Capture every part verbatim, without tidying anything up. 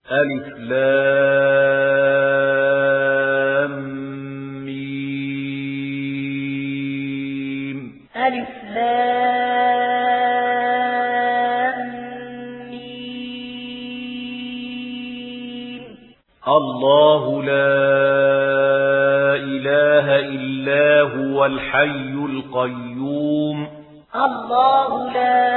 ألف لام ميم ألف لام ميم الله لا إله إلا هو الحي القيوم الله لا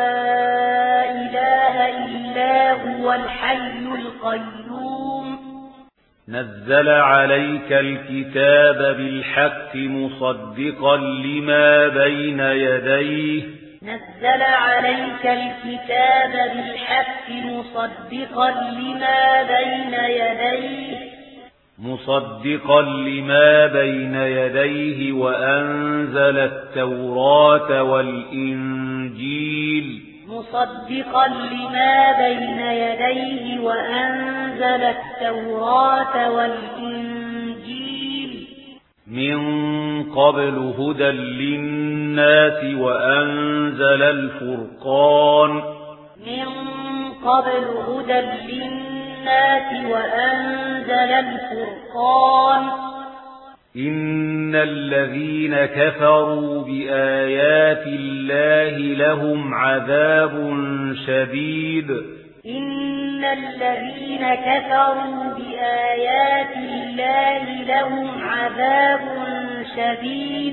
إله إلا هو الحي القيوم نزل عليك الكتاب بالحق مصدقا لما بين يديه نزل عليك الكتاب بالحق مصدقا لما بين يديه مصدقا لما بين يديه وأنزل التوراة والإنجيل مصدقا لما بين يديه وأنزل التوراة والإنجيل من قبل هدى للناس وأنزل الفرقان من قبل هدى للناس وأنزل الفرقان إن الذين كفروا بآيات الله لهم عذاب شديد إن الذين كفروا بآيات الله لهم عذاب شديد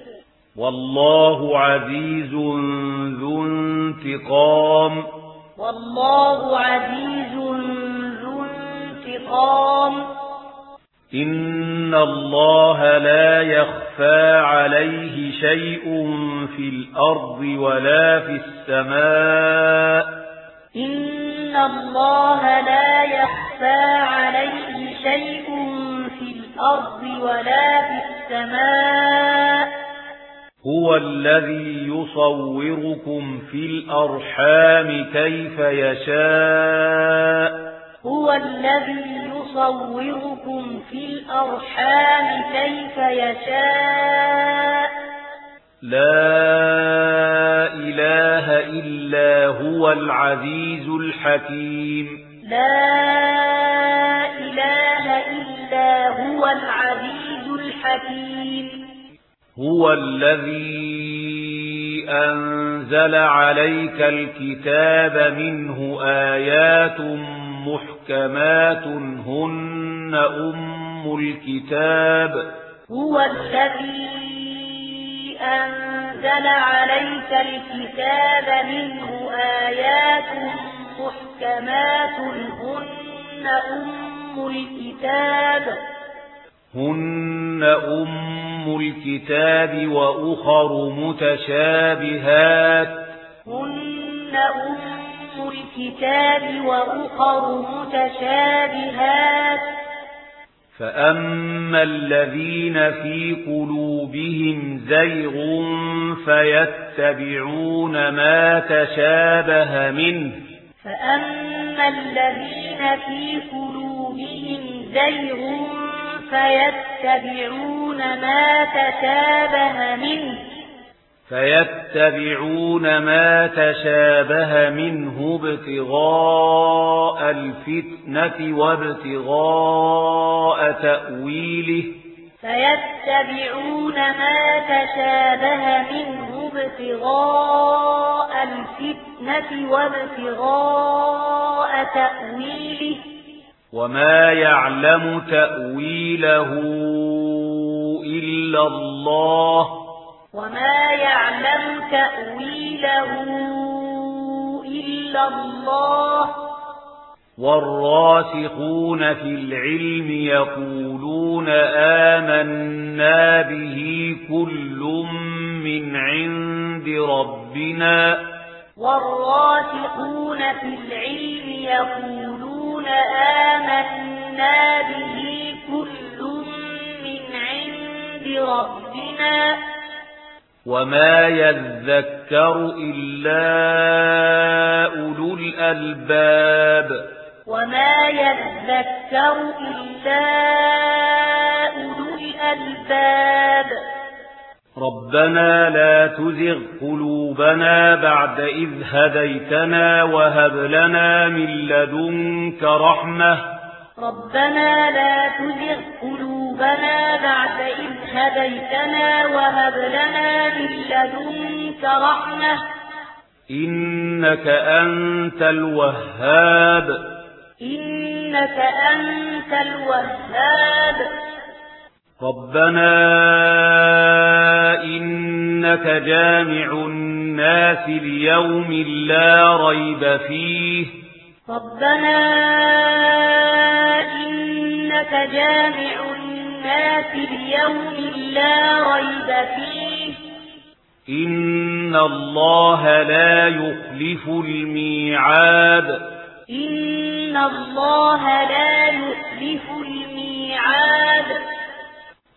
والله عزيز ذو انتقام والله عزيز ذو انتقام إن الله لا يخفى عليه شيء في الأرض ولا في السماء إن الله لا يخفى عليه شيء في الأرض ولا في السماء هو الذي يصوركم في الأرحام كيف يشاء هو الذي يصوركم في الأرحام كيف يشاء لا إله إلا هو العزيز الحكيم لا إله إلا هو العزيز الحكيم هو الذي أنزل عليك الكتاب منه آيات محكمات هن أم الكتاب هو الذي أنزل عليك الكتاب منه آيات محكمات هن أم الكتاب هن أم الكتاب وأخر متشابهات هن أم الكتاب وأخر متشابهات فأما الذين في قلوبهم زيغ فيتبعون ما تشابه منه فأما الذين في قلوبهم زيغ فيتبعون ما تشابه منه فيتبعون ما تشابه منه ابتغاء الفتنة وابتغاء تأويله فيتبعون ما تشابه منه ابتغاء الفتنة وابتغاء تأويله وما يعلم تأويله إلا الله وما يعلم تأويله إلا الله والراسخون في العلم يقولون آمنا به كل من عند ربنا والراسخون في العلم يقولون آمنا به كل من عند ربنا وما يذكر إلا أولو الألباب وما يذكر إلا أولو الألباب ربنا لا تزغ قلوبنا بعد إذ هديتنا وهب لنا من لدنك رحمة ربنا لا تزغ قلوبنا بعد إذ هديتنا وهب لنا من لدنك رحمة إنك أنت الوهاب إنك أنت الوهاب ربنا إنك جامع الناس ليوم لا ريب فيه ربنا إنك جامع الناس ليوم لا ريب فيه إن الله لا يخلف الميعاد إن الله لا يخلف الميعاد